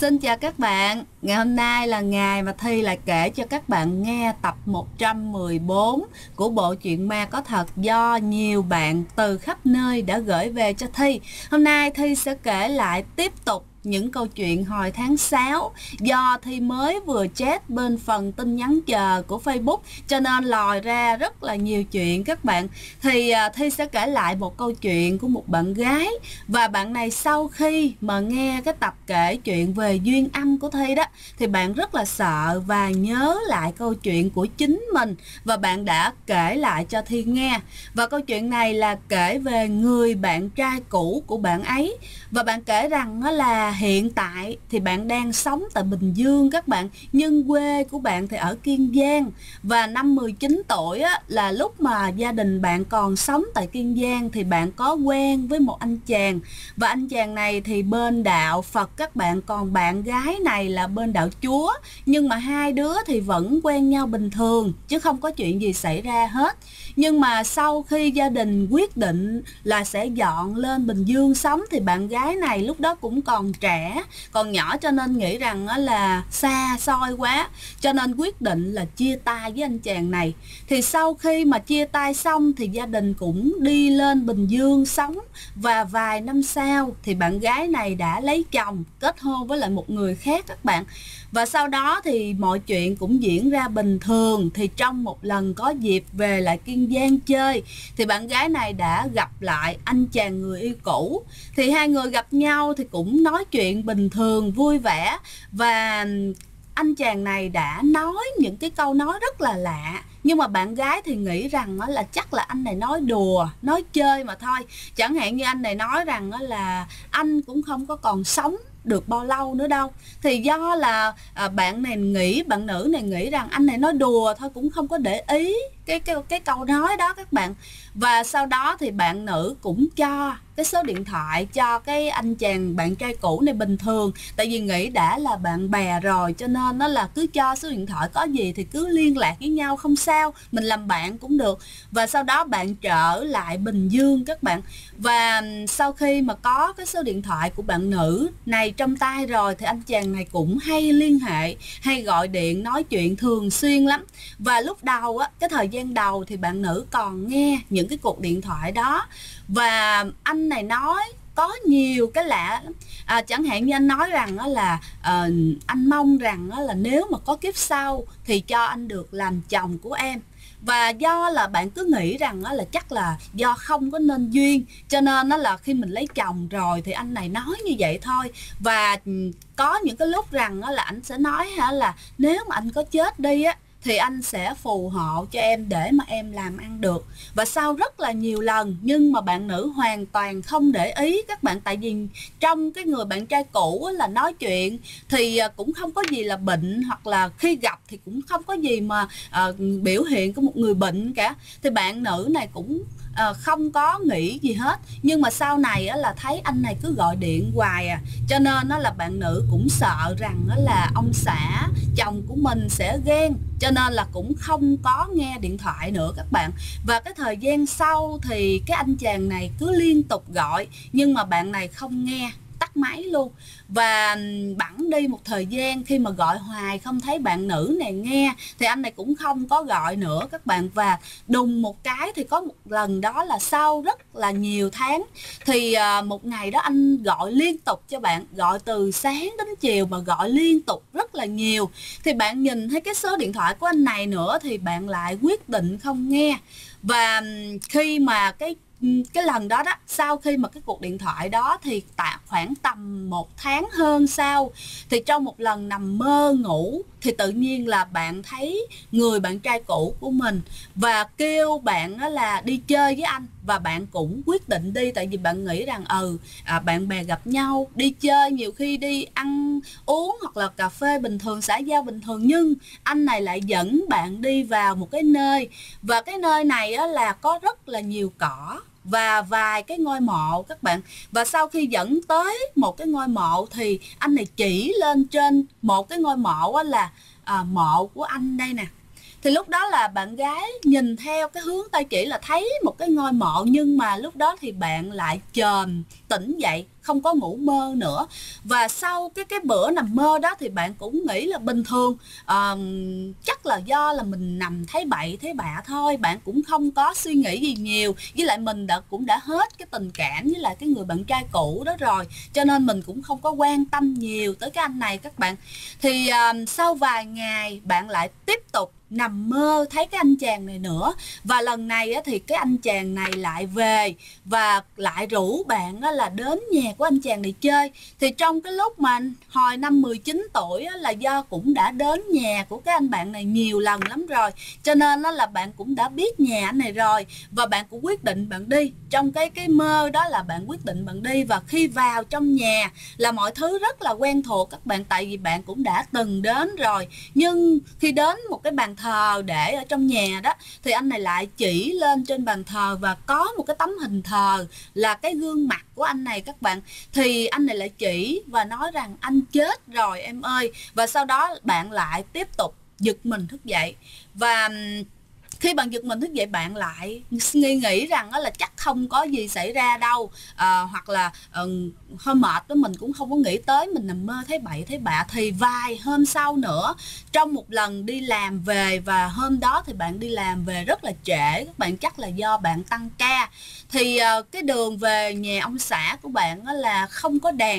Xin chào các bạn. Ngày hôm nay là ngày mà Thi lại kể cho các bạn nghe tập 114 của bộ truyện ma có thật do nhiều bạn từ khắp nơi đã gửi về cho Thi. Hôm nay Thi sẽ kể lại tiếp tục những câu chuyện hồi tháng 6 do Thi mới vừa chat bên phần tin nhắn chờ của Facebook cho nên lòi ra rất là nhiều chuyện các bạn. Thì Thi sẽ kể lại một câu chuyện của một bạn gái, và bạn này sau khi mà nghe cái tập kể chuyện về duyên âm của Thi đó thì bạn rất là sợ và nhớ lại câu chuyện của chính mình, và bạn đã kể lại cho Thi nghe. Và câu chuyện này là kể về người bạn trai cũ của bạn ấy, và bạn kể rằng đó là hiện tại thì bạn đang sống tại Bình Dương các bạn, nhưng quê của bạn thì ở Kiên Giang. Và năm 19 tuổi á, là lúc mà gia đình bạn còn sống tại Kiên Giang thì bạn có quen với một anh chàng, và anh chàng này thì bên đạo Phật các bạn, còn bạn gái này là bên đạo Chúa. Nhưng mà hai đứa thì vẫn quen nhau bình thường chứ không có chuyện gì xảy ra hết. Nhưng mà sau khi gia đình quyết định là sẽ dọn lên Bình Dương sống thì bạn gái này lúc đó cũng còn trẻ, còn nhỏ, cho nên nghĩ rằng là xa xôi quá, cho nên quyết định là chia tay với anh chàng này. Thì sau khi mà chia tay xong thì gia đình cũng đi lên Bình Dương sống, và vài năm sau thì bạn gái này đã lấy chồng, kết hôn với lại một người khác các bạn. Và sau đó thì mọi chuyện cũng diễn ra bình thường. Thì trong một lần có dịp về lại Kiên Giang chơi thì bạn gái này đã gặp lại anh chàng người yêu cũ. Thì hai người gặp nhau thì cũng nói chuyện bình thường vui vẻ, và anh chàng này đã nói những cái câu nói rất là lạ. Nhưng mà bạn gái thì nghĩ rằng là chắc là anh này nói đùa, nói chơi mà thôi. Chẳng hạn như anh này nói rằng là anh cũng không có còn sống được bao lâu nữa đâu. Thì do là bạn nữ này nghĩ rằng anh này nói đùa thôi, cũng không có để ý cái câu nói đó các bạn. Và sau đó thì bạn nữ cũng cho cái số điện thoại cho cái anh chàng bạn trai cũ này bình thường, tại vì nghĩ đã là bạn bè rồi cho nên nó là cứ cho số điện thoại, có gì thì cứ liên lạc với nhau không sao, mình làm bạn cũng được. Và sau đó bạn trở lại Bình Dương các bạn, và sau khi mà có cái số điện thoại của bạn nữ này trong tay rồi thì anh chàng này cũng hay liên hệ, hay gọi điện nói chuyện thường xuyên lắm. Và lúc đầu á, cái thời gian đầu thì bạn nữ còn nghe những cái cuộc điện thoại đó, và anh này nói có nhiều cái lạ lắm. Chẳng hạn như anh nói rằng là anh mong rằng là nếu mà có kiếp sau thì cho anh được làm chồng của em. Và do là bạn cứ nghĩ rằng là chắc là do không có nên duyên, cho nên nó là khi mình lấy chồng rồi thì anh này nói như vậy thôi. Và có những cái lúc rằng là anh sẽ nói là nếu mà anh có chết đi á thì anh sẽ phù hộ cho em để mà em làm ăn được. Và sau rất là nhiều lần nhưng mà bạn nữ hoàn toàn không để ý các bạn, tại vì trong cái người bạn trai cũ là nói chuyện thì cũng không có gì là bệnh, hoặc là khi gặp thì cũng không có gì mà biểu hiện của một người bệnh cả. Thì bạn nữ này cũng không có nghĩ gì hết. Nhưng mà sau này là thấy anh này cứ gọi điện hoài cho nên là bạn nữ cũng sợ rằng là ông xã chồng của mình sẽ ghen, cho nên là cũng không có nghe điện thoại nữa các bạn. Và cái thời gian sau thì cái anh chàng này cứ liên tục gọi, nhưng mà bạn này không nghe, tắt máy luôn. Và bẵng đi một thời gian, khi mà gọi hoài không thấy bạn nữ này nghe thì anh này cũng không có gọi nữa các bạn. Và đùng một cái thì có một lần đó là sau rất là nhiều tháng thì một ngày đó anh gọi liên tục cho bạn, gọi từ sáng đến chiều mà gọi liên tục rất là nhiều. Thì bạn nhìn thấy cái số điện thoại của anh này nữa thì bạn lại quyết định không nghe. Và khi mà cái lần đó sau khi mà cái cuộc điện thoại đó thì khoảng tầm 1 tháng hơn sau, thì trong một lần nằm mơ ngủ thì tự nhiên là bạn thấy người bạn trai cũ của mình và kêu bạn là đi chơi với anh. Và bạn cũng quyết định đi, tại vì bạn nghĩ rằng bạn bè gặp nhau đi chơi, nhiều khi đi ăn uống hoặc là cà phê bình thường, xã giao bình thường, nhưng anh này lại dẫn bạn đi vào một cái nơi, và cái nơi này là có rất là nhiều cỏ và vài cái ngôi mộ các bạn. Và sau khi dẫn tới một cái ngôi mộ thì anh này chỉ lên trên một cái ngôi mộ là mộ của anh đây nè. Thì lúc đó là bạn gái nhìn theo cái hướng tay chỉ là thấy một cái ngôi mộ, nhưng mà lúc đó thì bạn lại chồm tỉnh dậy, không có ngủ mơ nữa. Và sau cái bữa nằm mơ đó thì bạn cũng nghĩ là bình thường, chắc là do là mình nằm thấy bậy thấy bạ thôi, bạn cũng không có suy nghĩ gì nhiều. Với lại mình cũng đã hết cái tình cảm với lại cái người bạn trai cũ đó rồi, cho nên mình cũng không có quan tâm nhiều tới cái anh này các bạn. Thì sau vài ngày bạn lại tiếp tục nằm mơ thấy cái anh chàng này nữa, và lần này thì cái anh chàng này lại về và lại rủ bạn là đến nhà của anh chàng này chơi. Thì trong cái lúc mà hồi năm 19 tuổi là do cũng đã đến nhà của cái anh bạn này nhiều lần lắm rồi, cho nên là bạn cũng đã biết nhà anh này rồi, và bạn cũng quyết định bạn đi. Trong cái mơ đó là bạn quyết định bạn đi, và khi vào trong nhà là mọi thứ rất là quen thuộc các bạn, tại vì bạn cũng đã từng đến rồi. Nhưng khi đến một cái bàn thờ để ở trong nhà đó, thì anh này lại chỉ lên trên bàn thờ và có một cái tấm hình thờ là cái gương mặt của anh này các bạn. Thì anh này lại chỉ và nói rằng anh chết rồi em ơi. Và sau đó bạn lại tiếp tục giật mình thức dậy, và khi bạn giật mình thức dậy bạn lại nghĩ rằng là chắc không có gì xảy ra đâu, hoặc là hơi mệt đó, mình cũng không có nghĩ tới mình nằm mơ thấy bậy thấy bạ. Thì vài hôm sau nữa, trong một lần đi làm về, và hôm đó thì bạn đi làm về rất là trễ các bạn, chắc là do bạn tăng ca, thì cái đường về nhà ông xã của bạn là không có đèn,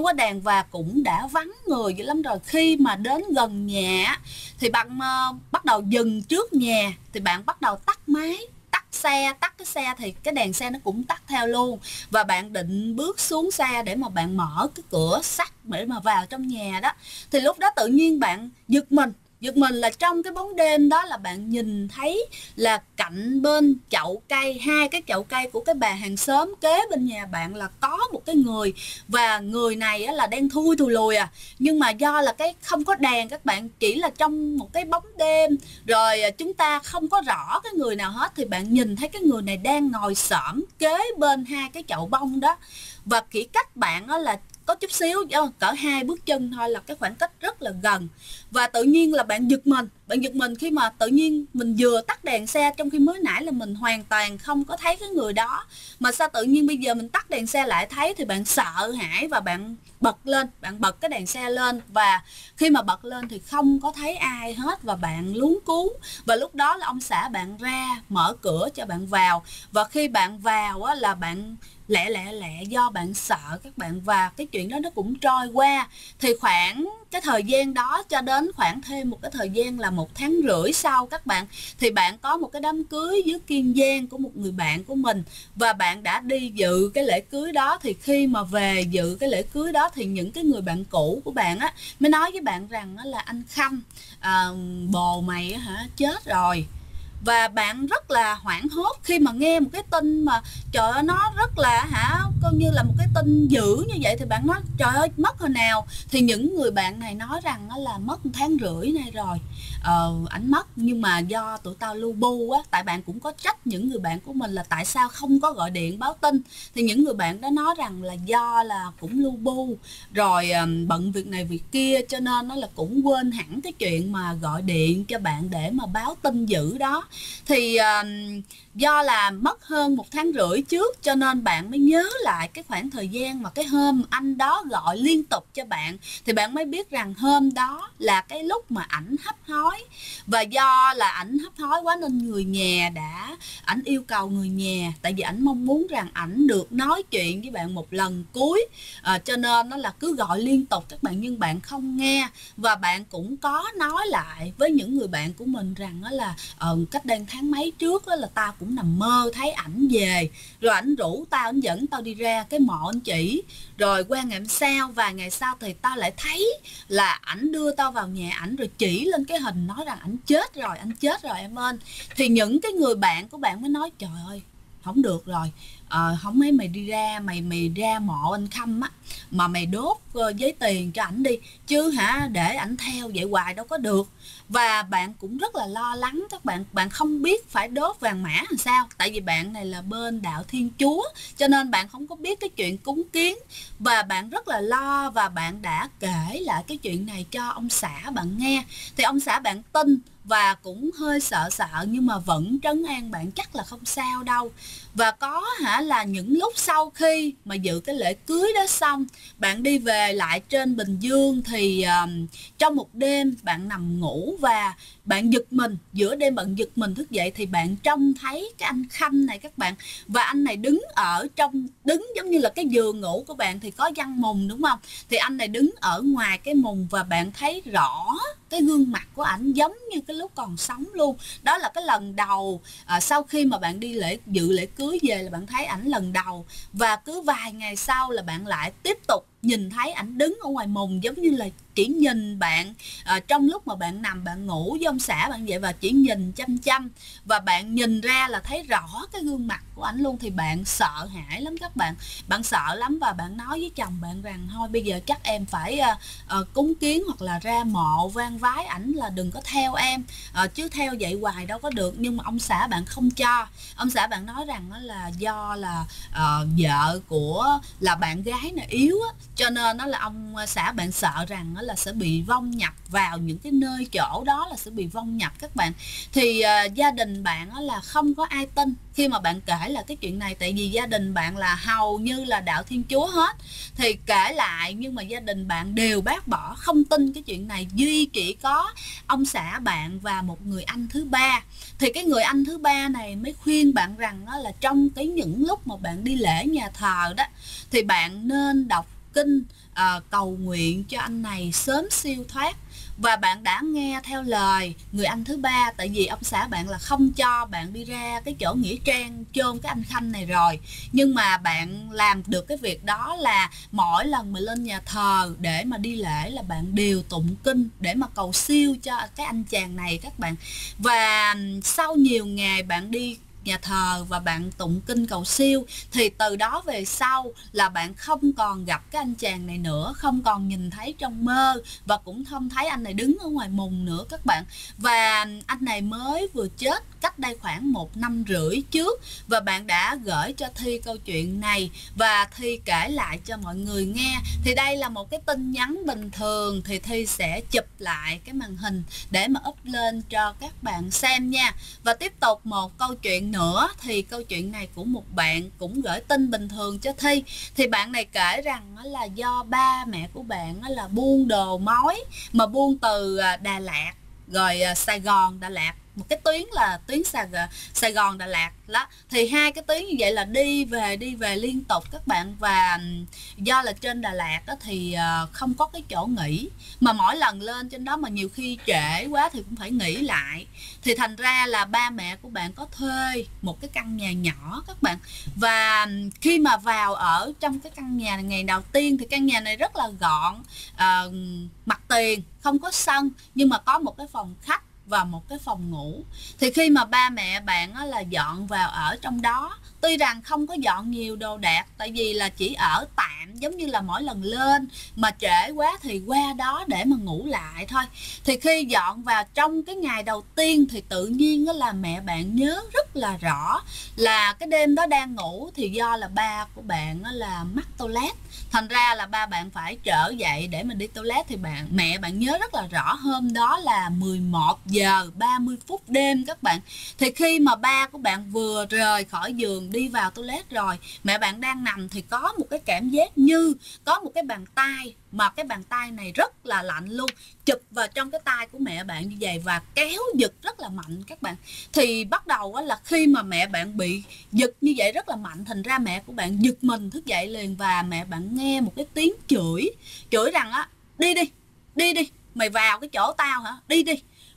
và cũng đã vắng người dữ lắm rồi. Khi mà đến gần nhà thì bạn bắt đầu dừng trước nhà, thì bạn bắt đầu tắt máy, tắt cái xe thì cái đèn xe nó cũng tắt theo luôn. Và bạn định bước xuống xe để mà bạn mở cái cửa sắt để mà vào trong nhà đó, thì lúc đó tự nhiên bạn giật mình là trong cái bóng đêm đó là bạn nhìn thấy là cạnh bên chậu cây, hai cái chậu cây của cái bà hàng xóm kế bên nhà bạn là có một cái người, và người này là đen thui thùi lùi nhưng mà do là cái không có đèn các bạn, chỉ là trong một cái bóng đêm rồi chúng ta không có rõ cái người nào hết, thì bạn nhìn thấy cái người này đang ngồi xổm kế bên hai cái chậu bông đó, và chỉ cách bạn là có chút xíu, cỡ 2 bước chân thôi, là cái khoảng cách rất là gần. Và tự nhiên là bạn giật mình khi mà tự nhiên mình vừa tắt đèn xe, trong khi mới nãy là mình hoàn toàn không có thấy cái người đó, mà sao tự nhiên bây giờ mình tắt đèn xe lại thấy. Thì bạn sợ hãi và bạn bật cái đèn xe lên, và khi mà bật lên thì không có thấy ai hết, và bạn luống cuống. Và lúc đó là ông xã bạn ra mở cửa cho bạn vào, và khi bạn vào là bạn lẹ do bạn sợ các bạn. Và cái chuyện đó nó cũng trôi qua. Thì khoảng cái thời gian đó cho đến khoảng thêm một cái thời gian là 1 tháng rưỡi sau các bạn, thì bạn có một cái đám cưới dưới Kiên Giang của một người bạn của mình, và bạn đã đi dự cái lễ cưới đó. Thì khi mà về dự cái lễ cưới đó thì những cái người bạn cũ của bạn mới nói với bạn rằng là anh Khâm, bồ mày chết rồi. Và bạn rất là hoảng hốt khi mà nghe một cái tin mà trời ơi nó rất là coi như là một cái tin dữ như vậy. Thì bạn nói trời ơi mất hồi nào, thì những người bạn này nói rằng là mất 1 tháng rưỡi nay rồi. Ảnh mất nhưng mà do tụi tao lu bu tại bạn cũng có trách những người bạn của mình là tại sao không có gọi điện báo tin. Thì những người bạn đó nói rằng là do là cũng lu bu rồi bận việc này việc kia, cho nên nó là cũng quên hẳn cái chuyện mà gọi điện cho bạn để mà báo tin dữ đó. Thì do là mất hơn 1 tháng rưỡi trước, cho nên bạn mới nhớ lại cái khoảng thời gian mà cái hôm anh đó gọi liên tục cho bạn. Thì bạn mới biết rằng hôm đó là cái lúc mà ảnh hấp hối, và do là ảnh hấp hối quá nên người nhà ảnh yêu cầu người nhà, tại vì ảnh mong muốn rằng ảnh được nói chuyện với bạn một lần cuối, cho nên nó là cứ gọi liên tục các bạn, nhưng bạn không nghe. Và bạn cũng có nói lại với những người bạn của mình rằng là cách đây tháng mấy trước là tao cũng nằm mơ thấy ảnh về, rồi ảnh rủ tao, ảnh dẫn tao đi ra cái mộ anh chỉ, rồi qua ngày hôm sau, vài ngày sau thì tao lại thấy là ảnh đưa tao vào nhà ảnh rồi chỉ lên cái hình nói rằng ảnh chết rồi, anh chết rồi em ơi. Thì những cái người bạn của bạn mới nói trời ơi không được rồi, không mấy mày đi ra mày ra mộ anh Khâm mà mày đốt giấy tiền cho ảnh đi, chứ để ảnh theo vậy hoài đâu có được. Và bạn cũng rất là lo lắng các bạn, bạn không biết phải đốt vàng mã làm sao, tại vì bạn này là bên đạo Thiên Chúa, cho nên bạn không có biết cái chuyện cúng kiến, và bạn rất là lo, và bạn đã kể lại cái chuyện này cho ông xã bạn nghe. Thì ông xã bạn tin và cũng hơi sợ sợ, nhưng mà vẫn trấn an bạn chắc là không sao đâu. Và có là những lúc sau khi mà dự cái lễ cưới đó xong, bạn đi về lại trên Bình Dương, thì trong một đêm bạn nằm ngủ và bạn giật mình, giữa đêm bạn giật mình thức dậy thì bạn trông thấy cái anh Khanh này các bạn. Và anh này đứng giống như là cái giường ngủ của bạn thì có giăng mùng đúng không, thì anh này đứng ở ngoài cái mùng, và bạn thấy rõ cái gương mặt của ảnh giống như cái lúc còn sống luôn. Đó là cái lần đầu sau khi mà bạn đi dự lễ cưới về là bạn thấy ảnh lần đầu. Và cứ vài ngày sau là bạn lại tiếp tục nhìn thấy ảnh đứng ở ngoài mùng, giống như là chỉ nhìn bạn trong lúc mà bạn nằm bạn ngủ với ông xã bạn vậy, và chỉ nhìn chăm chăm, và bạn nhìn ra là thấy rõ cái gương mặt của ảnh luôn. Thì bạn sợ hãi lắm các bạn, bạn sợ lắm, và bạn nói với chồng bạn rằng thôi bây giờ chắc em phải cúng kiến hoặc là ra mộ van vái ảnh là đừng có theo em, chứ theo vậy hoài đâu có được. Nhưng mà ông xã bạn không cho. Ông xã bạn nói rằng là do là vợ của là bạn gái này yếu á, cho nên nó là ông xã bạn sợ rằng là sẽ bị vong nhập vào những cái nơi chỗ đó, là sẽ bị vong nhập các bạn. Thì gia đình bạn là không có ai tin khi mà bạn kể là cái chuyện này, tại vì gia đình bạn là hầu như là đạo Thiên Chúa hết. Thì kể lại nhưng mà gia đình bạn đều bác bỏ, không tin cái chuyện này, duy chỉ có ông xã bạn và một người anh thứ ba. Thì cái người anh thứ ba này mới khuyên bạn rằng là trong những lúc mà bạn đi lễ nhà thờ đó, thì bạn nên đọc kinh cầu nguyện cho anh này sớm siêu thoát. Và bạn đã nghe theo lời người anh thứ ba, tại vì ông xã bạn là không cho bạn đi ra cái chỗ nghĩa trang chôn cái anh Khanh này rồi. Nhưng mà bạn làm được cái việc đó là mỗi lần mà lên nhà thờ để mà đi lễ là bạn đều tụng kinh để mà cầu siêu cho cái anh chàng này các bạn. Và sau nhiều ngày bạn đi nhà thờ và bạn tụng kinh cầu siêu, thì từ đó về sau là bạn không còn gặp cái anh chàng này nữa, không còn nhìn thấy trong mơ, và cũng không thấy anh này đứng ở ngoài mùng nữa các bạn. Và anh này mới vừa chết cách đây khoảng 1 năm rưỡi trước, và bạn đã gửi cho Thi câu chuyện này và Thi kể lại cho mọi người nghe. Thì đây là một cái tin nhắn bình thường, thì Thi sẽ chụp lại cái màn hình để mà up lên cho các bạn xem nha. Và tiếp tục một câu chuyện nữa, thì câu chuyện này của một bạn cũng gửi tin bình thường cho Thi. Thì bạn này kể rằng là do ba mẹ của bạn là buôn đồ mối, mà buôn từ Đà Lạt rồi Sài Gòn Đà Lạt, một cái tuyến là tuyến Sài Gòn Đà Lạt đó. Thì hai cái tuyến như vậy là đi về liên tục các bạn. Và do là trên Đà Lạt đó thì không có cái chỗ nghỉ, mà mỗi lần lên trên đó mà nhiều khi trễ quá thì cũng phải nghỉ lại. Thì thành ra là ba mẹ của bạn có thuê một cái căn nhà nhỏ các bạn. Và khi mà vào ở trong cái căn nhà này ngày đầu tiên thì căn nhà này rất là gọn, mặt tiền, không có sân, nhưng mà có một cái phòng khách và một cái phòng ngủ. Thì khi mà ba mẹ bạn là dọn vào ở trong đó, tuy rằng không có dọn nhiều đồ đạc, tại vì là chỉ ở tạm, giống như là mỗi lần lên mà trễ quá thì qua đó để mà ngủ lại thôi. Thì khi dọn vào trong cái ngày đầu tiên thì tự nhiên là mẹ bạn nhớ rất là rõ là cái đêm đó đang ngủ, thì do là ba của bạn là mắc toilet, thành ra là ba bạn phải trở dậy để mà đi toilet. Thì mẹ bạn nhớ rất là rõ hôm đó là 11 giờ 30 phút đêm các bạn. Thì khi mà ba của bạn vừa rời khỏi giường đi vào toilet rồi, mẹ bạn đang nằm thì có một cái cảm giác như có một cái bàn tay, mà cái bàn tay này rất là lạnh luôn, chụp vào trong cái tay của mẹ bạn như vậy và kéo giật rất là mạnh các bạn. Thì bắt đầu là khi mà mẹ bạn bị giật như vậy rất là mạnh, thành ra mẹ của bạn giật mình thức dậy liền, và mẹ bạn nghe một cái tiếng chửi rằng đi đi, mày vào cái chỗ tao hả, đi đi.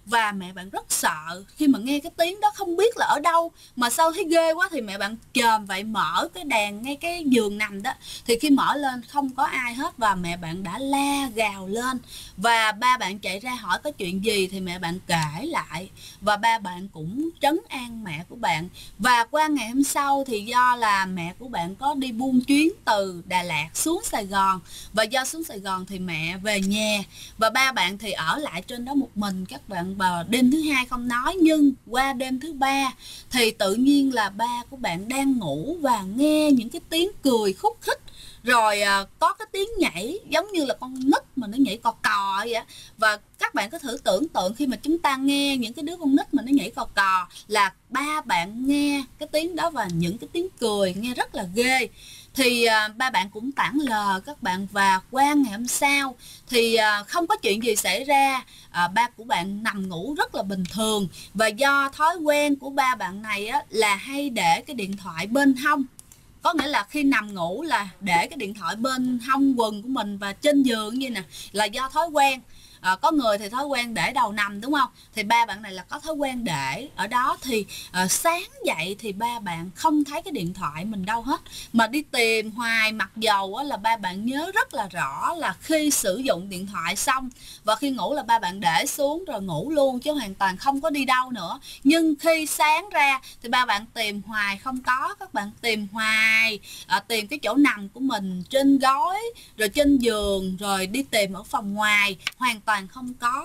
và mẹ bạn rất sợ khi mà nghe cái tiếng đó, không biết là ở đâu, mà sao thấy ghê quá thì mẹ bạn chồm vậy mở cái đèn ngay cái giường nằm đó, thì khi mở lên không có ai hết và mẹ bạn đã la gào lên. Và ba bạn chạy ra hỏi có chuyện gì thì mẹ bạn kể lại, và ba bạn cũng trấn an mẹ của bạn. Và qua ngày hôm sau thì do là mẹ của bạn có đi buôn chuyến từ Đà Lạt xuống Sài Gòn, và do xuống Sài Gòn thì mẹ về nhà, và ba bạn thì ở lại trên đó một mình các bạn. Và đêm thứ hai không nói, nhưng qua đêm thứ ba thì tự nhiên là ba của bạn đang ngủ và nghe những cái tiếng cười khúc khích, rồi có cái tiếng nhảy giống như là con nít mà nó nhảy cò cò vậy á. Và các bạn có thử tưởng tượng khi mà chúng ta nghe những cái đứa con nít mà nó nhảy cò cò, là ba bạn nghe cái tiếng đó và những cái tiếng cười nghe rất là ghê. Thì ba bạn cũng tản lờ các bạn, và qua ngày hôm sau thì không có chuyện gì xảy ra. Ba của bạn nằm ngủ rất là bình thường, và do thói quen của ba bạn này á, là hay để cái điện thoại bên hông. Có nghĩa là khi nằm ngủ là để cái điện thoại bên hông quần của mình và trên giường như nè, là do thói quen. Có người thì thói quen để đầu nằm đúng không, thì ba bạn này là có thói quen để ở đó. Thì sáng dậy thì ba bạn không thấy cái điện thoại mình đâu hết, mà đi tìm hoài, mặc dầu là ba bạn nhớ rất là rõ là khi sử dụng điện thoại xong và khi ngủ là ba bạn để xuống rồi ngủ luôn, chứ hoàn toàn không có đi đâu nữa. Nhưng khi sáng ra thì ba bạn tìm hoài không có, các bạn tìm hoài, tìm cái chỗ nằm của mình, trên gối, rồi trên giường, rồi đi tìm ở phòng ngoài, hoàn toàn không có.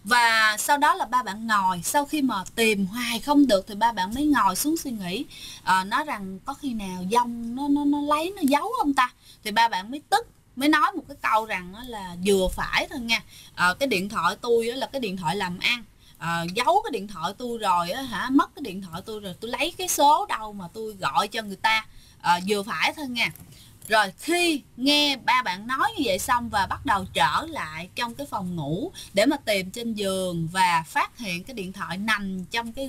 Và sau đó là ba bạn ngồi, sau khi mà tìm hoài không được thì ba bạn mới ngồi xuống suy nghĩ, nói rằng có khi nào dông nó lấy nó giấu không ta. Thì ba bạn mới tức, mới nói một cái câu rằng là vừa phải thôi nha, cái điện thoại tôi là cái điện thoại làm ăn, giấu cái điện thoại tôi rồi hả, mất cái điện thoại tôi rồi, tôi lấy cái số đâu mà tôi gọi cho người ta, vừa phải thôi nha. Rồi khi nghe ba bạn nói như vậy xong và bắt đầu trở lại trong cái phòng ngủ để mà tìm trên giường, và phát hiện cái điện thoại nằm trong cái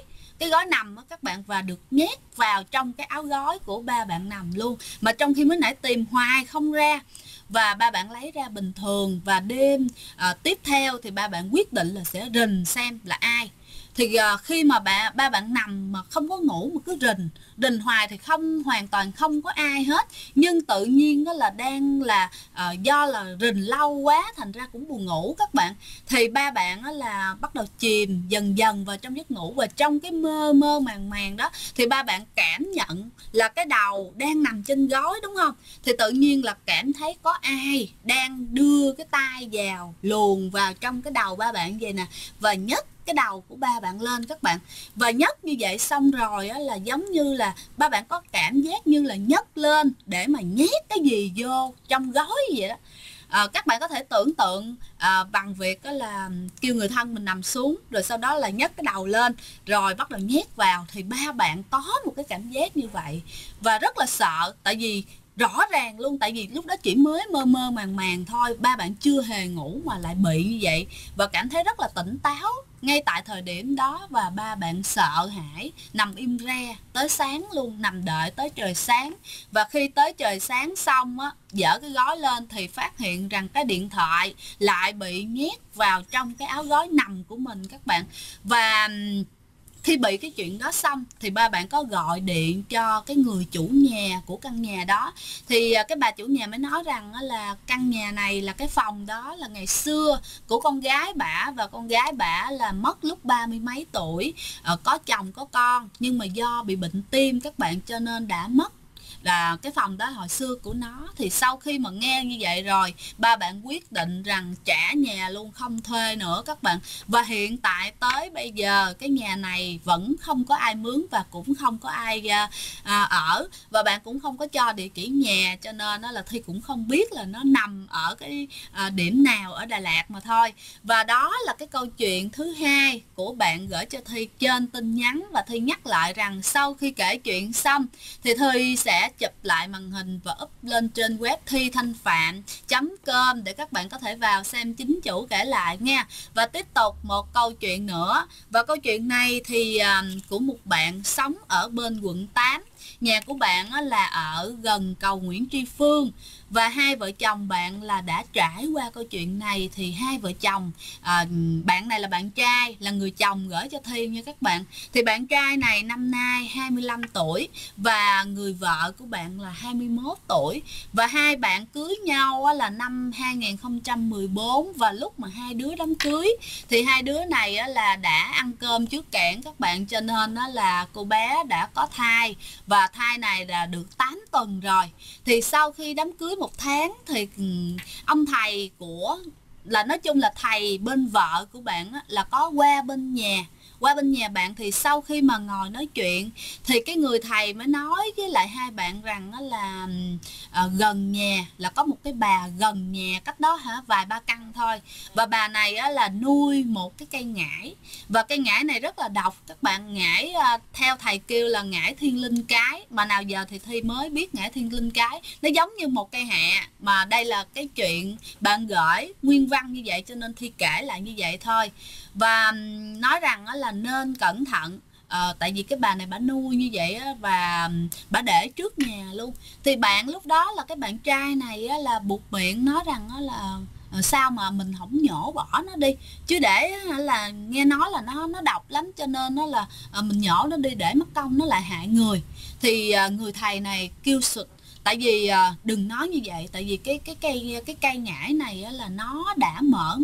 gói nằm đó các bạn, và được nhét vào trong cái áo gói của ba bạn nằm luôn, mà trong khi mới nãy tìm hoài không ra. Và ba bạn lấy ra bình thường, và đêm tiếp theo thì ba bạn quyết định là sẽ rình xem là ai. Thì khi mà ba bạn nằm mà không có ngủ mà cứ rình hoài thì hoàn toàn không có ai hết. Nhưng tự nhiên đó là đang là do là rình lâu quá thành ra cũng buồn ngủ các bạn. Thì ba bạn là bắt đầu chìm dần dần vào trong giấc ngủ, và trong cái mơ mơ màng đó thì ba bạn cảm nhận là cái đầu đang nằm trên gối đúng không? Thì tự nhiên là cảm thấy có ai đang đưa cái tay vào, luồn vào trong cái đầu ba bạn vậy nè, và nhấc cái đầu của ba bạn lên các bạn. Và nhấc như vậy xong rồi là giống như là ba bạn có cảm giác như là nhấc lên để mà nhét cái gì vô trong gói vậy đó. Các bạn có thể tưởng tượng bằng việc đó là kêu người thân mình nằm xuống, rồi sau đó là nhấc cái đầu lên rồi bắt đầu nhét vào, thì ba bạn có một cái cảm giác như vậy và rất là sợ. Tại vì rõ ràng luôn, tại vì lúc đó chỉ mới mơ mơ màng thôi, ba bạn chưa hề ngủ mà lại bị như vậy, và cảm thấy rất là tỉnh táo ngay tại thời điểm đó. Và ba bạn sợ hãi nằm im re tới sáng luôn, nằm đợi tới trời sáng. Và khi tới trời sáng xong á, dỡ cái gói lên thì phát hiện rằng cái điện thoại lại bị nhét vào trong cái áo gói nằm của mình các bạn. Và khi bị cái chuyện đó xong thì ba bạn có gọi điện cho cái người chủ nhà của căn nhà đó. Thì cái bà chủ nhà mới nói rằng là căn nhà này là cái phòng đó là ngày xưa của con gái bả, và con gái bả là mất lúc 30 mấy tuổi, có chồng có con, nhưng mà do bị bệnh tim các bạn cho nên đã mất. Là cái phòng đó hồi xưa của nó. Thì sau khi mà nghe như vậy rồi, ba bạn quyết định rằng trả nhà luôn, không thuê nữa các bạn. Và hiện tại tới bây giờ cái nhà này vẫn không có ai mướn và cũng không có ai ở, và bạn cũng không có cho địa chỉ nhà, cho nên là Thi cũng không biết là nó nằm ở cái điểm nào ở Đà Lạt mà thôi. Và đó là cái câu chuyện thứ hai của bạn gửi cho Thi trên tin nhắn. Và Thi nhắc lại rằng sau khi kể chuyện xong thì Thi sẽ chụp lại màn hình và up lên trên web thithanhpham.com để các bạn có thể vào xem chính chủ kể lại nha. Và tiếp tục một câu chuyện nữa, và câu chuyện này thì của một bạn sống ở bên quận 8. Nhà của bạn là ở gần cầu Nguyễn Tri Phương, và hai vợ chồng bạn là đã trải qua câu chuyện này. Thì hai vợ chồng, bạn này là bạn trai, là người chồng gửi cho Thiên nha các bạn. Thì bạn trai này năm nay 25 tuổi và người vợ của bạn là 21 tuổi. Và hai bạn cưới nhau là năm 2014, và lúc mà hai đứa đám cưới thì hai đứa này là đã ăn cơm trước kẽn các bạn, cho nên là cô bé đã có thai, và thai này là được 8 tuần rồi. Thì sau khi đám cưới 1 tháng thì ông thầy của, là nói chung là thầy bên vợ của bạn là có qua bên nhà bạn. Thì sau khi mà ngồi nói chuyện thì cái người thầy mới nói với lại hai bạn rằng là gần nhà là có một cái bà gần nhà, cách đó vài ba căn thôi, và bà này là nuôi một cái cây ngải, và cây ngải này rất là độc các bạn. Ngải theo thầy kêu là ngải thiên linh cái, mà nào giờ thì Thi mới biết ngải thiên linh cái nó giống như một cây hạ, mà đây là cái chuyện bạn gửi nguyên văn như vậy cho nên Thi kể lại như vậy thôi. Và nói rằng là nên cẩn thận, tại vì cái bà này bà nuôi như vậy và bà để trước nhà luôn. Thì bạn lúc đó là cái bạn trai này là buột miệng nói rằng là sao mà mình không nhổ bỏ nó đi, chứ để là nghe nói là nó độc lắm, cho nên nó là mình nhổ nó đi để mất công nó lại hại người. Thì người thầy này kêu sụt, tại vì đừng nói như vậy, tại vì cái cây ngải này là nó đã mở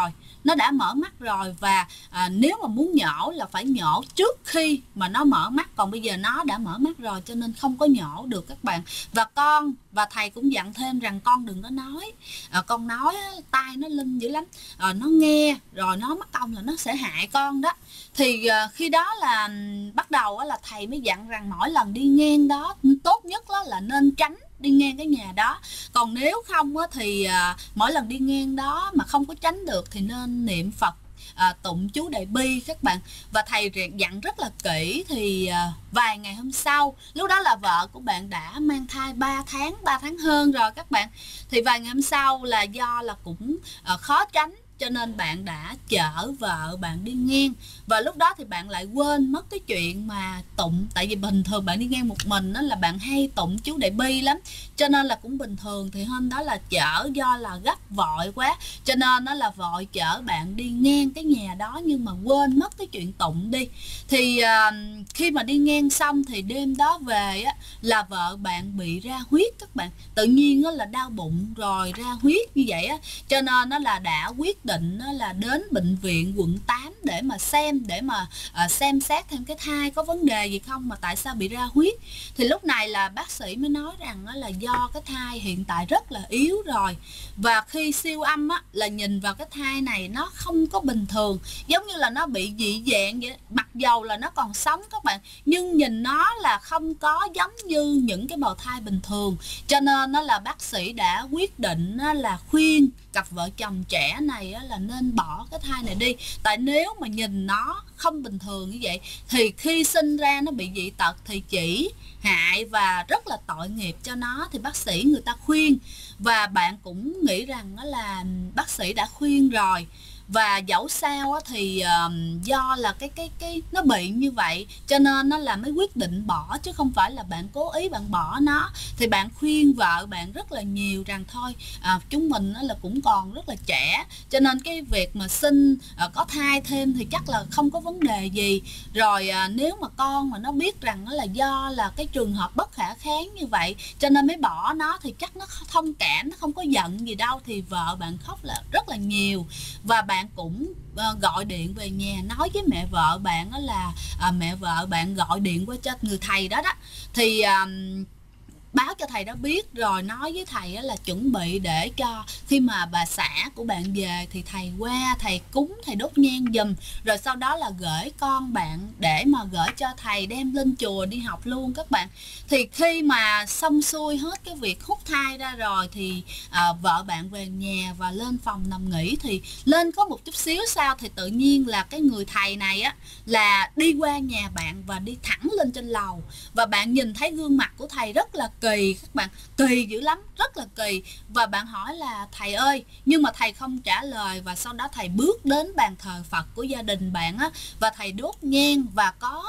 mắt rồi, và nếu mà muốn nhổ là phải nhổ trước khi mà nó mở mắt, còn bây giờ nó đã mở mắt rồi cho nên không có nhổ được các bạn. Và thầy cũng dặn thêm rằng con đừng có nói, con nói tai nó linh dữ lắm, nó nghe rồi nó mất công là nó sẽ hại con đó. Thì khi đó là bắt đầu là thầy mới dặn rằng mỗi lần đi ngang đó tốt nhất là nên tránh đi ngang cái nhà đó. Còn nếu không thì mỗi lần đi ngang đó mà không có tránh được thì nên niệm Phật, tụng chú Đại Bi các bạn. Và thầy dặn rất là kỹ. Thì vài ngày hôm sau, lúc đó là vợ của bạn đã mang thai 3 tháng hơn rồi các bạn. Thì vài ngày hôm sau là do là cũng khó tránh, cho nên bạn đã chở vợ bạn đi ngang, và lúc đó thì bạn lại quên mất cái chuyện mà tụng. Tại vì bình thường bạn đi ngang một mình đó là bạn hay tụng chú Đại Bi lắm, cho nên là cũng bình thường. Thì hôm đó là chở, do là gấp vội quá cho nên nó là vội chở bạn đi ngang cái nhà đó, nhưng mà quên mất cái chuyện tụng đi. Thì khi mà đi ngang xong thì đêm đó về là vợ bạn bị ra huyết các bạn. Tự nhiên là đau bụng rồi ra huyết như vậy cho nên nó là đã quyết định là đến bệnh viện quận 8 để mà xem xét thêm cái thai có vấn đề gì không, mà tại sao bị ra huyết. Thì lúc này là bác sĩ mới nói rằng là do cái thai hiện tại rất là yếu rồi, và khi siêu âm là nhìn vào cái thai này nó không có bình thường, giống như là nó bị dị dạng vậy. Mặc dầu là nó còn sống các bạn, nhưng nhìn nó là không có giống như những cái bào thai bình thường, cho nên nó là bác sĩ đã quyết định là khuyên cặp vợ chồng trẻ này là nên bỏ cái thai này đi. Tại nếu mà nhìn nó không bình thường như vậy thì khi sinh ra nó bị dị tật thì chỉ hại và rất là tội nghiệp cho nó. Thì bác sĩ người ta khuyên, và bạn cũng nghĩ rằng là bác sĩ đã khuyên rồi. Và dẫu sao thì do là cái nó bị như vậy cho nên nó là mới quyết định bỏ, chứ không phải là bạn cố ý bạn bỏ nó. Thì bạn khuyên vợ bạn rất là nhiều rằng thôi chúng mình là cũng còn rất là trẻ, cho nên cái việc mà sinh có thai thêm thì chắc là không có vấn đề gì. Rồi nếu mà con mà nó biết rằng là do là cái trường hợp bất khả kháng như vậy cho nên mới bỏ nó thì chắc nó thông cảm, nó không có giận gì đâu. Thì vợ bạn khóc là rất là nhiều, và bạn cũng gọi điện về nhà nói với mẹ vợ bạn là mẹ vợ bạn gọi điện qua cho người thầy đó thì báo cho thầy đó biết, rồi nói với thầy là chuẩn bị để cho khi mà bà xã của bạn về thì thầy qua, thầy cúng, thầy đốt nhang giùm, rồi sau đó là gửi con bạn để mà gửi cho thầy đem lên chùa đi học luôn các bạn. Thì khi mà xong xuôi hết cái việc hút thai ra rồi thì vợ bạn về nhà và lên phòng nằm nghỉ. Thì lên có một chút xíu sau thì tự nhiên là cái người thầy này là đi qua nhà bạn và đi thẳng lên trên lầu, và bạn nhìn thấy gương mặt của thầy rất là kỳ các bạn, kỳ dữ lắm, rất là kỳ. Và bạn hỏi là thầy ơi, nhưng mà thầy không trả lời, và sau đó thầy bước đến bàn thờ Phật của gia đình bạn á, và thầy đốt nhang và có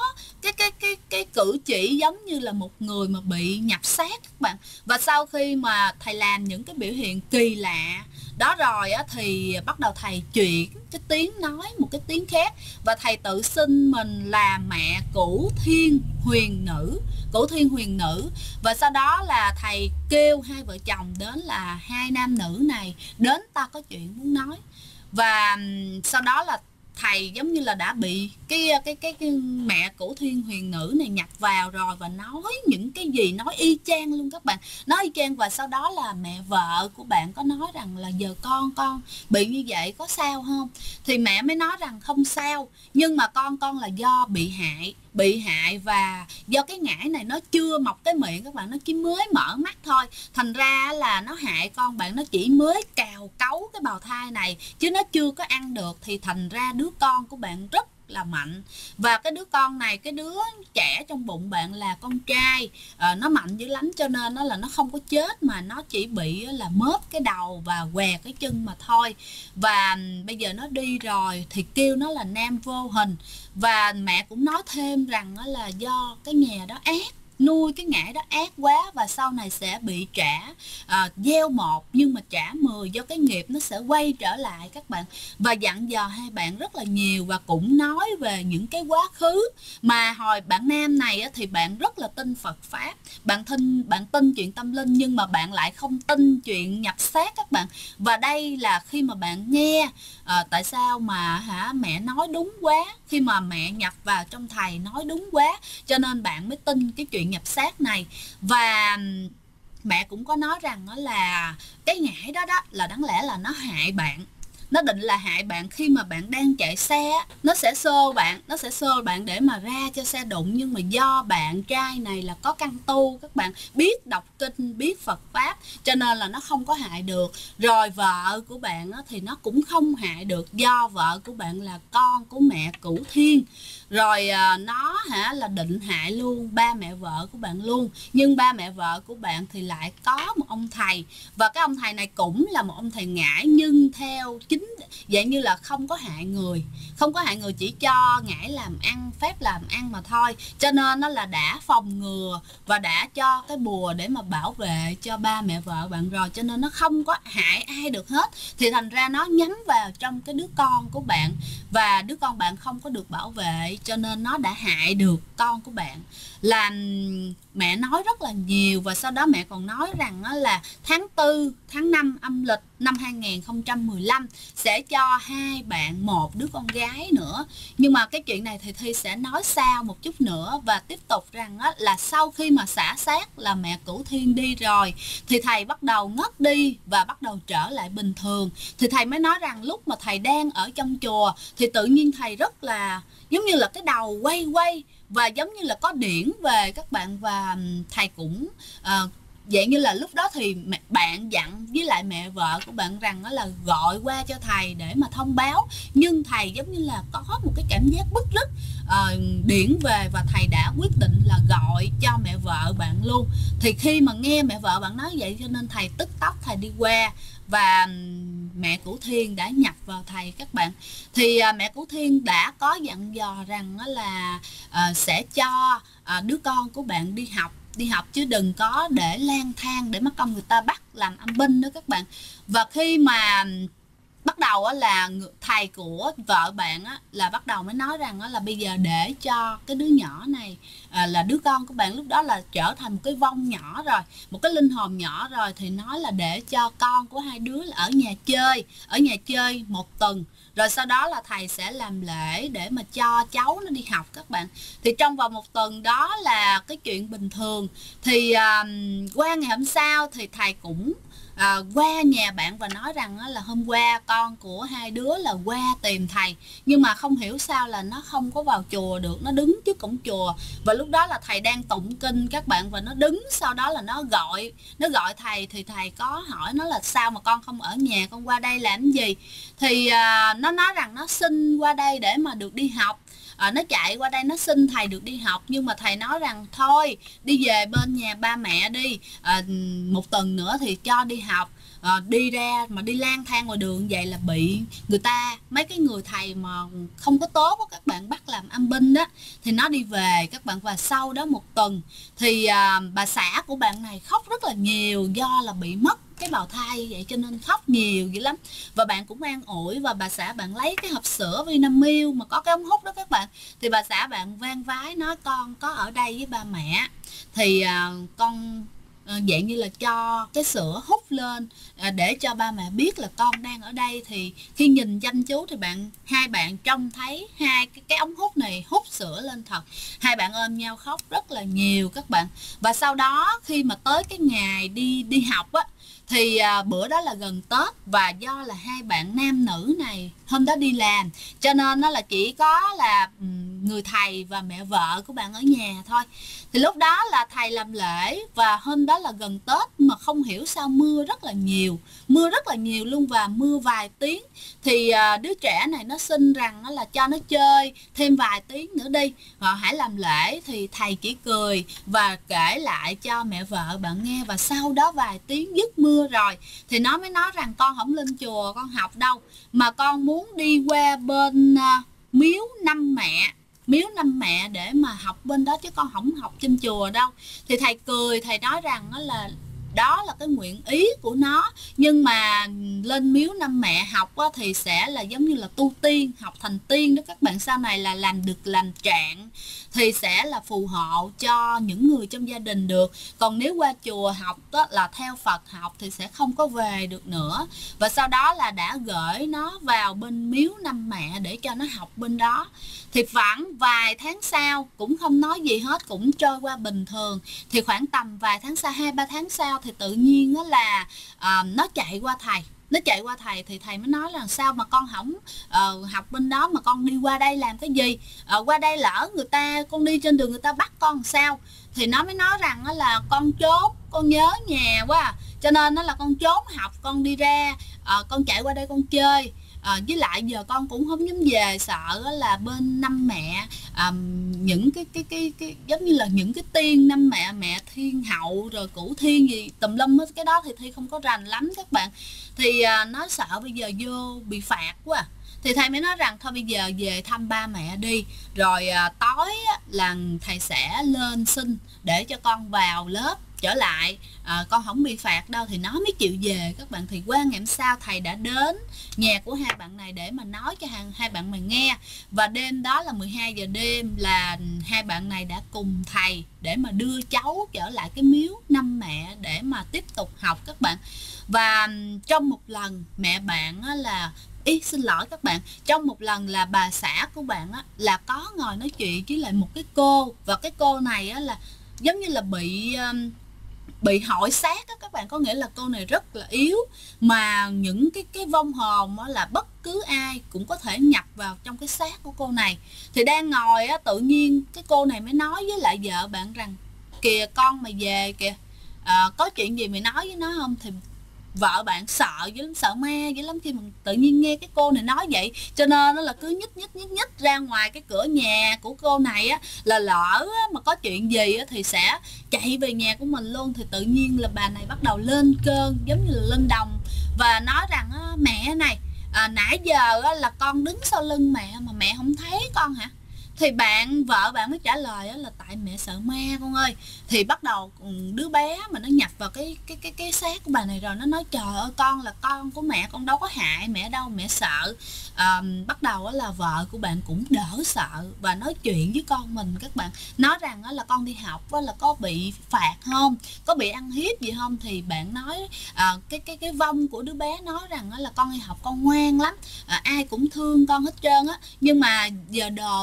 cái cử chỉ giống như là một người mà bị nhập xác các bạn. Và sau khi mà thầy làm những cái biểu hiện kỳ lạ đó rồi á, thì bắt đầu thầy chuyển cái tiếng nói một cái tiếng khác, và thầy tự xưng mình là mẹ Cửu Thiên Huyền Nữ, Cửu Thiên Huyền Nữ. Và sau đó là thầy kêu hai vợ chồng đến, là hai nam nữ này đến, ta có chuyện muốn nói. Và sau đó là thầy giống như là đã bị cái mẹ Cửu Thiên Huyền Nữ này nhập vào rồi, và nói những cái gì nói y chang luôn các bạn, nói y chang. Và sau đó là mẹ vợ của bạn có nói rằng là giờ con bị như vậy có sao không, thì mẹ mới nói rằng không sao, nhưng mà con là do bị hại và do cái ngải này nó chưa mọc cái miệng các bạn, nó chỉ mới mở mắt thôi, thành ra là nó hại con bạn, nó chỉ mới cào cấu cái bào thai này chứ nó chưa có ăn được, thì thành ra đứa con của bạn rất là mạnh. Và cái đứa con này, cái đứa trẻ trong bụng bạn là con trai, nó mạnh dữ lắm, cho nên nó là nó không có chết, mà nó chỉ bị là móp cái đầu và què cái chân mà thôi. Và bây giờ nó đi rồi thì kêu nó là nam vô hình. Và mẹ cũng nói thêm rằng là do cái nhà đó ác, nuôi cái ngải đó ác quá, và sau này sẽ bị trả gieo 1 nhưng mà trả 10, do cái nghiệp nó sẽ quay trở lại các bạn. Và dặn dò hai bạn rất là nhiều, và cũng nói về những cái quá khứ mà hồi bạn nam này á, thì bạn rất là tin Phật Pháp, bạn tin chuyện tâm linh, nhưng mà bạn lại không tin chuyện nhập xác các bạn. Và đây là khi mà bạn nghe tại sao mà mẹ nói đúng quá, khi mà mẹ nhập vào trong thầy nói đúng quá, cho nên bạn mới tin cái chuyện nhập xác này. Và mẹ cũng có nói rằng là cái ngải đó là đáng lẽ là nó hại bạn, nó định là hại bạn khi mà bạn đang chạy xe, nó sẽ xô bạn để mà ra cho xe đụng. Nhưng mà do bạn trai này là có căn tu các bạn, biết đọc kinh, biết Phật Pháp, cho nên là nó không có hại được. Rồi vợ của bạn thì nó cũng không hại được, do vợ của bạn là con của mẹ Cửu Thiên. Rồi nó là định hại luôn ba mẹ vợ của bạn luôn. Nhưng ba mẹ vợ của bạn thì lại có một ông thầy, và cái ông thầy này cũng là một ông thầy ngải, nhưng theo chính dạng như là không có hại người, chỉ cho ngải làm ăn, phép làm ăn mà thôi. Cho nên nó là đã phòng ngừa và đã cho cái bùa để mà bảo vệ cho ba mẹ vợ bạn rồi, cho nên nó không có hại ai được hết. Thì thành ra nó nhắm vào trong cái đứa con của bạn, và đứa con bạn không có được bảo vệ, cho nên nó đã hại được con của bạn. Là mẹ nói rất là nhiều. Và sau đó mẹ còn nói rằng là tháng 4, tháng 5 âm lịch năm 2015 sẽ cho hai bạn một đứa con gái nữa. Nhưng mà cái chuyện này thì Thi sẽ nói sau một chút nữa. Và tiếp tục rằng là sau khi mà xả xác là mẹ Cửu Thiên đi rồi, thì thầy bắt đầu ngất đi và bắt đầu trở lại bình thường. Thì thầy mới nói rằng lúc mà thầy đang ở trong chùa thì tự nhiên thầy rất là giống như là cái đầu quay và giống như là có điển về các bạn. Và thầy cũng vậy như là lúc đó thì bạn dặn với lại mẹ vợ của bạn rằng là gọi qua cho thầy để mà thông báo. Nhưng thầy giống như là có một cái cảm giác bứt rứt điển về, và thầy đã quyết định là gọi cho mẹ vợ bạn luôn. Thì khi mà nghe mẹ vợ bạn nói vậy, cho nên thầy tức tốc thầy đi qua, và mẹ Cửu Thiên đã nhập vào thầy các bạn. Thì mẹ Cửu Thiên đã có dặn dò rằng là sẽ cho đứa con của bạn đi học chứ đừng có để lang thang để mất công người ta bắt làm âm binh nữa các bạn. Và khi mà bắt đầu là thầy của vợ bạn là bắt đầu mới nói rằng là bây giờ để cho cái đứa nhỏ này là đứa con của bạn lúc đó là trở thành một cái vong nhỏ rồi, một cái linh hồn nhỏ rồi, thì nói là để cho con của hai đứa là ở nhà chơi 1 tuần, rồi sau đó là thầy sẽ làm lễ để mà cho cháu nó đi học các bạn. Thì trong vòng 1 tuần đó là cái chuyện bình thường. Thì qua ngày hôm sau thì thầy cũng qua nhà bạn và nói rằng là hôm qua con của hai đứa là qua tìm thầy, nhưng mà không hiểu sao là nó không có vào chùa được, nó đứng trước cổng chùa. Và lúc đó là thầy đang tụng kinh các bạn, và nó đứng, sau đó là nó gọi thầy. Thì thầy có hỏi nó là sao mà con không ở nhà, con qua đây làm gì. Thì nó nói rằng nó xin qua đây để mà được đi học. nó chạy qua đây nó xin thầy được đi học, nhưng mà thầy nói rằng thôi đi về bên nhà ba mẹ đi, một tuần nữa thì cho đi học. Đi ra mà đi lang thang ngoài đường vậy là bị người ta, mấy cái người thầy mà không có tốt đó, các bạn bắt làm âm binh đó, thì nó đi về các bạn. Và sau đó một tuần thì bà xã của bạn này khóc rất là nhiều, do là bị mất cái bào thai vậy cho nên khóc nhiều dữ lắm. Và bạn cũng an ủi, và bà xã bạn lấy cái hộp sữa Vinamilk mà có cái ống hút đó các bạn, thì bà xã bạn van vái nói con có ở đây với ba mẹ thì con dạng như là cho cái sữa hút lên để cho ba mẹ biết là con đang ở đây. Thì khi nhìn chăm chú thì hai bạn trông thấy hai cái ống hút này hút sữa lên thật. Hai bạn ôm nhau khóc rất là nhiều các bạn. Và sau đó khi mà tới cái ngày đi học á, thì bữa đó là gần Tết, và do là hai bạn nam nữ này hôm đó đi làm, cho nên nó là chỉ có là người thầy và mẹ vợ của bạn ở nhà thôi. Thì lúc đó là thầy làm lễ, và hôm đó là gần Tết mà không hiểu sao mưa rất là nhiều luôn, và mưa vài tiếng. Thì đứa trẻ này nó xin rằng là cho nó chơi thêm vài tiếng nữa đi, hãy làm lễ. Thì thầy chỉ cười và kể lại cho mẹ vợ bạn nghe. Và sau đó vài tiếng dứt mưa rồi thì nó mới nói rằng con không lên chùa con học đâu, mà con muốn đi qua bên miếu năm mẹ để mà học bên đó, chứ con không học trên chùa đâu. Thì thầy cười, thầy nói rằng đó là cái nguyện ý của nó, nhưng mà lên miếu năm mẹ học thì sẽ là giống như là tu tiên, học thành tiên đó các bạn. Sau này là làm trạng thì sẽ là phù hộ cho những người trong gia đình được. Còn nếu qua chùa học đó, là theo Phật học thì sẽ không có về được nữa. Và sau đó là đã gửi nó vào bên miếu năm mẹ để cho nó học bên đó. Thì khoảng vài tháng sau cũng không nói gì hết, cũng trôi qua bình thường. Thì khoảng tầm vài tháng sau, 2-3 tháng sau, thì tự nhiên đó là nó chạy qua thầy. Thì thầy mới nói là sao mà con không học bên đó mà con đi qua đây làm cái gì, qua đây lỡ con đi trên đường người ta bắt con sao. Thì nó mới nói rằng là con trốn, con nhớ nhà quá, cho nên nó là con trốn học, con đi ra, con chạy qua đây con chơi. Với lại giờ con cũng không dám về, sợ là bên năm mẹ những cái giống như là những cái tiên năm mẹ thiên hậu rồi cửu thiên gì tùm lum hết, cái đó thì Thi không có rành lắm các bạn. Thì nó sợ bây giờ vô bị phạt quá. Thì thầy mới nói rằng thôi bây giờ về thăm ba mẹ đi, rồi tối là thầy sẽ lên xin để cho con vào lớp trở lại, con không bị phạt đâu. Thì nó mới chịu về các bạn. Thì qua ngày hôm sau thầy đã đến nhà của hai bạn này để mà nói cho hai bạn này nghe. Và đêm đó là 12 giờ đêm là hai bạn này đã cùng thầy để mà đưa cháu trở lại cái miếu năm mẹ để mà tiếp tục học các bạn. Và trong một lần mẹ bạn xin lỗi các bạn, trong một lần là bà xã của bạn là có ngồi nói chuyện với lại một cái cô, và cái cô này là giống như là bị hội xác các bạn. Có nghĩa là cô này rất là yếu, mà những cái vong hồn là bất cứ ai cũng có thể nhập vào trong cái xác của cô này. Thì đang ngồi tự nhiên cái cô này mới nói với lại vợ bạn rằng kìa con mày về kìa, có chuyện gì mày nói với nó không. Thì vợ bạn sợ dữ lắm, sợ ma dữ lắm khi mà tự nhiên nghe cái cô này nói vậy, cho nên nó là cứ nhích ra ngoài cái cửa nhà của cô này là lỡ mà có chuyện gì thì sẽ chạy về nhà của mình luôn. Thì tự nhiên là bà này bắt đầu lên cơn giống như là lên đồng, và nói rằng mẹ này, nãy giờ là con đứng sau lưng mẹ mà mẹ không thấy con hả. Thì vợ bạn mới trả lời là tại mẹ sợ ma con ơi. Thì bắt đầu đứa bé mà nó nhập vào cái xác của bà này rồi, nó nói trời ơi con là con của mẹ, con đâu có hại mẹ đâu, mẹ sợ. Bắt đầu là vợ của bạn cũng đỡ sợ và nói chuyện với con mình các bạn, nói rằng là con đi học là có bị phạt không, có bị ăn hiếp gì không. Thì bạn nói cái vong của đứa bé nói rằng là con đi học con ngoan lắm, ai cũng thương con hết trơn á, nhưng mà giờ đồ con rất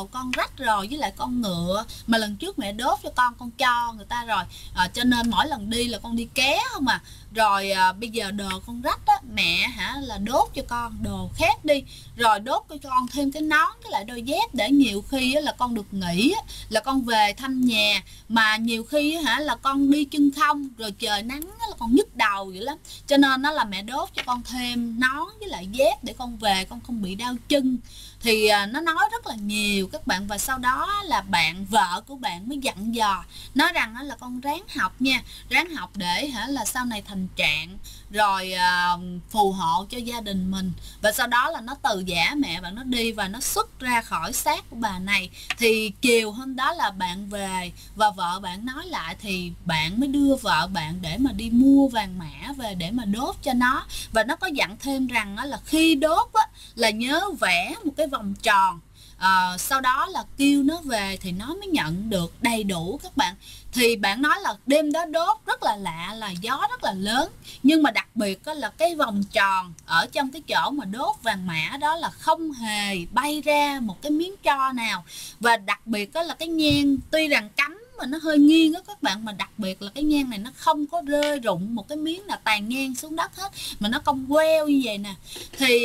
rách rồi, với lại con ngựa mà lần trước mẹ đốt cho con cho người ta rồi, cho nên mỗi lần đi là con đi ké không à. Rồi bây giờ đồ con rách á, mẹ là đốt cho con đồ khác đi, rồi đốt cho con thêm cái nón với lại đôi dép, để nhiều khi là con được nghỉ là con về thăm nhà, mà nhiều khi là con đi chân không rồi trời nắng là con nhức đầu vậy lắm, cho nên nó là mẹ đốt cho con thêm nón với lại dép để con về con không bị đau chân. Thì nó nói rất là nhiều các bạn, và sau đó là vợ của bạn mới dặn dò nói rằng là con ráng học nha, ráng học để là sau này thành trạng, rồi phù hộ cho gia đình mình. Và sau đó là nó từ giã mẹ bạn, nó đi và nó xuất ra khỏi xác của bà này. Thì chiều hôm đó là bạn về và vợ bạn nói lại, thì bạn mới đưa vợ bạn để mà đi mua vàng mã về để mà đốt cho nó. Và nó có dặn thêm rằng là khi đốt là nhớ vẽ một cái vòng tròn, sau đó là kêu nó về thì nó mới nhận được đầy đủ các bạn. Thì bạn nói là đêm đó đốt rất là lạ, là gió rất là lớn, nhưng mà đặc biệt là cái vòng tròn ở trong cái chỗ mà đốt vàng mã đó là không hề bay ra một cái miếng tro nào. Và đặc biệt là cái nhang tuy rằng cắm mà nó hơi nghiêng đó các bạn, mà đặc biệt là cái nhang này nó không có rơi rụng một cái miếng nào tàn nhang xuống đất hết, mà nó cong queo như vậy nè. Thì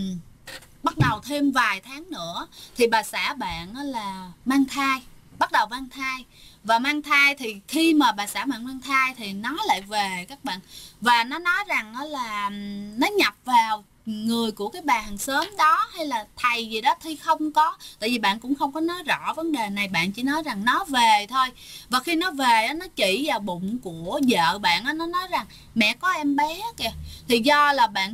bắt đầu thêm vài tháng nữa thì bà xã bạn là mang thai, bắt đầu mang thai. Và mang thai thì khi mà bà xã bạn mang thai thì nó lại về các bạn, và nó nói rằng là nó nhập vào người của cái bà hàng xóm đó hay là thầy gì đó, thì không có, tại vì bạn cũng không có nói rõ vấn đề này, bạn chỉ nói rằng nó về thôi. Và khi nó về nó chỉ vào bụng của vợ bạn, nó nói rằng mẹ có em bé kìa. Thì do là bạn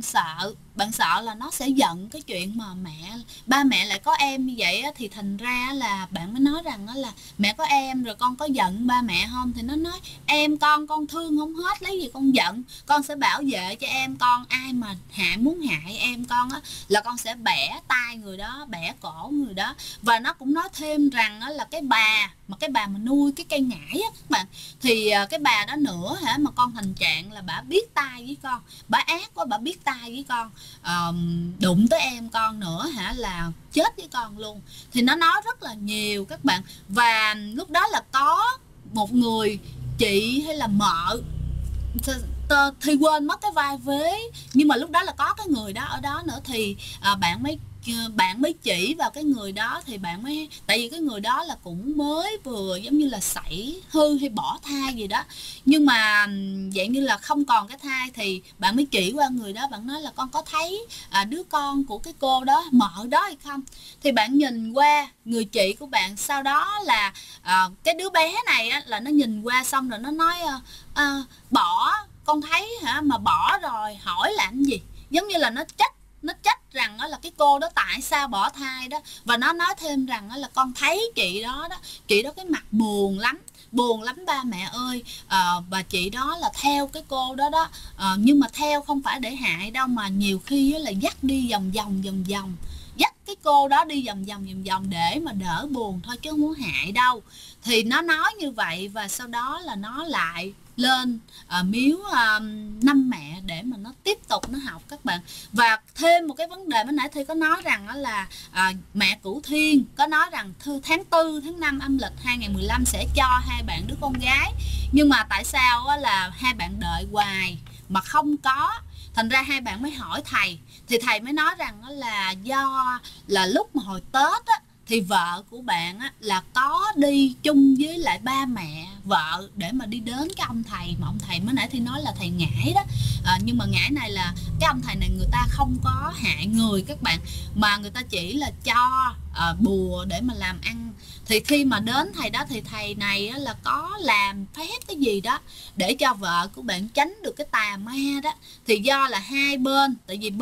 sợ là nó sẽ giận cái chuyện mà ba mẹ lại có em như vậy, thì thành ra là bạn mới nói rằng là mẹ có em rồi con có giận ba mẹ không. Thì nó nói em con thương không hết, lấy gì con giận, con sẽ bảo vệ cho em con, ai mà muốn hại em con là con sẽ bẻ tay người đó, bẻ cổ người đó. Và nó cũng nói thêm rằng là cái bà mà nuôi cái cây ngải các bạn, thì cái bà đó nữa mà con thành trạng là bà biết tay với con, bà ác quá, bà biết tay với con, đụng tới em con nữa là chết với con luôn. Thì nó nói rất là nhiều các bạn. Và lúc đó là có một người chị hay là mợ thì quên mất cái vai vế, nhưng mà lúc đó là có cái người đó ở đó nữa. Thì bạn mới chỉ vào cái người đó, thì bạn mới, tại vì cái người đó là cũng mới vừa giống như là sảy hư hay bỏ thai gì đó, nhưng mà dạng như là không còn cái thai, thì bạn mới chỉ qua người đó, bạn nói là con có thấy đứa con của cái cô đó, mợ đó hay không. Thì bạn nhìn qua người chị của bạn, sau đó là cái đứa bé này là nó nhìn qua xong rồi nó nói bỏ, con thấy mà bỏ rồi hỏi làm gì, giống như là nó trách rằng là cái cô đó tại sao bỏ thai đó. Và nó nói thêm rằng là con thấy chị đó cái mặt buồn lắm ba mẹ ơi. Và chị đó là theo cái cô đó nhưng mà theo không phải để hại đâu, mà nhiều khi là dắt đi vòng vòng, dắt cái cô đó đi vòng vòng để mà đỡ buồn thôi, chứ không muốn hại đâu. Thì nó nói như vậy, và sau đó là nó lại lên miếu năm mẹ để mà nó tiếp tục nó học các bạn. Và thêm một cái vấn đề mới nãy Thi có nói rằng là mẹ Cửu Thiên có nói rằng tháng 4 tháng 5 âm lịch 2015 sẽ cho hai bạn đứa con gái, nhưng mà tại sao là hai bạn đợi hoài mà không có. Thành ra hai bạn mới hỏi thầy, thì thầy mới nói rằng là do là lúc mà hồi Tết thì vợ của bạn là có đi chung với lại ba mẹ vợ để mà đi đến cái ông thầy, mà ông thầy mới nãy thì nói là thầy Ngải đó. Nhưng mà Ngải này là cái ông thầy này người ta không có hại người các bạn, mà người ta chỉ là cho bùa để mà làm ăn. Thì khi mà đến thầy đó thì thầy này là có làm phép cái gì đó để cho vợ của bạn tránh được cái tà ma đó. Thì do là hai bên, tại vì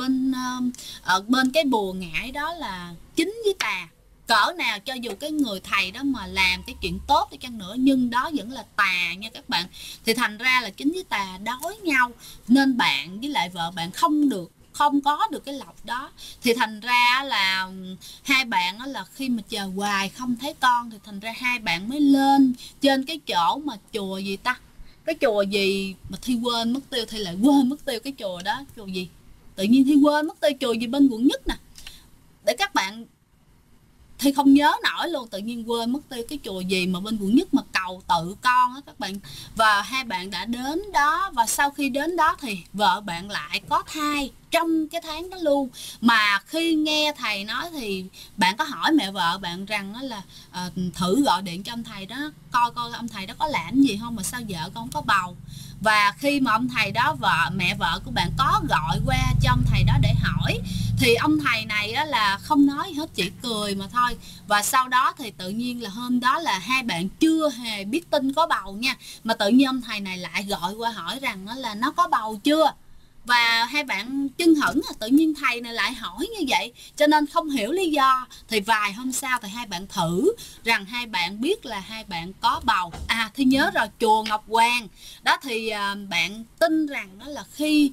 bên cái bùa Ngải đó là chính với tà, cỡ nào cho dù cái người thầy đó mà làm cái chuyện tốt đi chăng nữa, nhưng đó vẫn là tà nha các bạn. Thì thành ra là chính với tà đối nhau, nên bạn với lại vợ bạn không có được cái lộc đó. Thì thành ra là hai bạn là khi mà chờ hoài không thấy con, thì thành ra hai bạn mới lên trên cái chỗ mà chùa gì ta, cái chùa gì mà Thi quên mất tiêu, Thi lại quên mất tiêu cái chùa đó, chùa gì tự nhiên Thi quên mất tiêu, chùa gì bên quận Nhất nè, để các bạn Thi không nhớ nổi luôn, tự nhiên quên mất tiêu cái chùa gì mà bên quận Nhất mà cầu tự con á các bạn. Và hai bạn đã đến đó, và sau khi đến đó thì vợ bạn lại có thai trong cái tháng đó luôn. Mà khi nghe thầy nói thì bạn có hỏi mẹ vợ bạn rằng là thử gọi điện cho ông thầy đó, coi ông thầy đó có làm gì không mà sao vợ con không có bầu. Và khi mà ông thầy đó, mẹ vợ của bạn có gọi qua cho ông thầy đó để hỏi, thì ông thầy này á là không nói hết, chỉ cười mà thôi. Và sau đó thì tự nhiên là hôm đó là hai bạn chưa hề biết tin có bầu nha, mà tự nhiên ông thầy này lại gọi qua hỏi rằng là nó có bầu chưa. Và hai bạn chưng hửng, tự nhiên thầy này lại hỏi như vậy, cho nên không hiểu lý do. Thì vài hôm sau thì hai bạn thử rằng hai bạn biết là hai bạn có bầu. Thì nhớ rồi, chùa Ngọc Hoàng đó. Thì bạn tin rằng đó là khi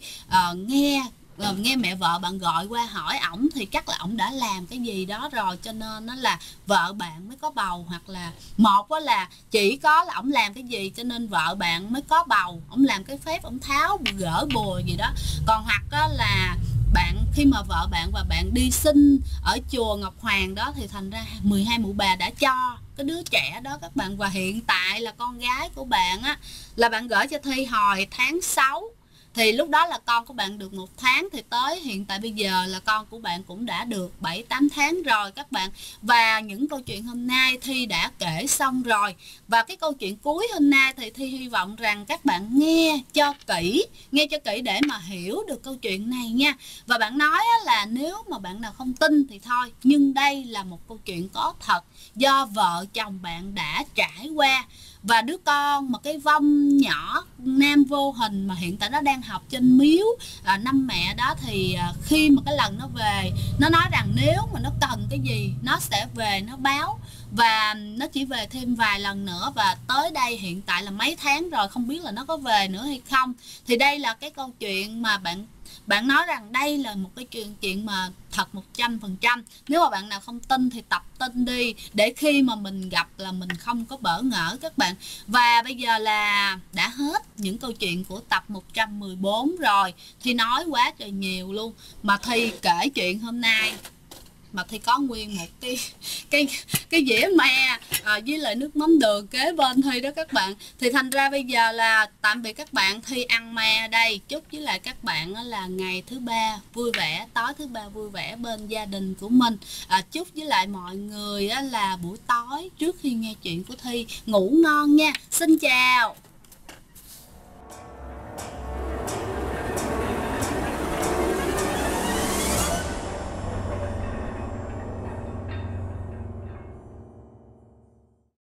nghe mẹ vợ bạn gọi qua hỏi ổng thì chắc là ổng đã làm cái gì đó rồi, cho nên nó là vợ bạn mới có bầu. Hoặc là một đó là chỉ có là ổng làm cái gì cho nên vợ bạn mới có bầu, ổng làm cái phép ổng tháo gỡ bùa gì đó. Còn hoặc đó là bạn, khi mà vợ bạn và bạn đi sinh ở chùa Ngọc Hoàng đó, thì thành ra 12 mụ bà đã cho cái đứa trẻ đó các bạn. Và hiện tại là con gái của bạn á, là bạn gửi cho Thi hồi tháng 6, thì lúc đó là con của bạn được 1 tháng, thì tới hiện tại bây giờ là con của bạn cũng đã được 7-8 tháng rồi các bạn. Và những câu chuyện hôm nay Thi đã kể xong rồi. Và cái câu chuyện cuối hôm nay thì Thi hy vọng rằng các bạn nghe cho kỹ để mà hiểu được câu chuyện này nha. Và bạn nói là nếu mà bạn nào không tin thì thôi, nhưng đây là một câu chuyện có thật do vợ chồng bạn đã trải qua. Và đứa con mà cái vong nhỏ nam vô hình mà hiện tại nó đang học trên miếu năm mẹ đó, thì khi mà cái lần nó về, nó nói rằng nếu mà nó cần cái gì nó sẽ về nó báo. Và nó chỉ về thêm vài lần nữa, và tới đây hiện tại là mấy tháng rồi, không biết là nó có về nữa hay không. Thì đây là cái câu chuyện mà bạn nói rằng đây là một cái chuyện mà thật 100%. Nếu mà bạn nào không tin thì tập tin đi, để khi mà mình gặp là mình không có bỡ ngỡ các bạn. Và bây giờ là đã hết những câu chuyện của tập 114 rồi. Thi nói quá trời nhiều luôn, mà Thi kể chuyện hôm nay mà Thi có nguyên một cái dĩa me với lại nước mắm đường kế bên Thi đó các bạn. Thì thành ra bây giờ là tạm biệt các bạn, Thi ăn me đây. Chúc với lại các bạn là ngày thứ ba vui vẻ, tối thứ ba vui vẻ bên gia đình của mình. Chúc với lại mọi người là buổi tối trước khi nghe chuyện của Thi ngủ ngon nha. Xin chào.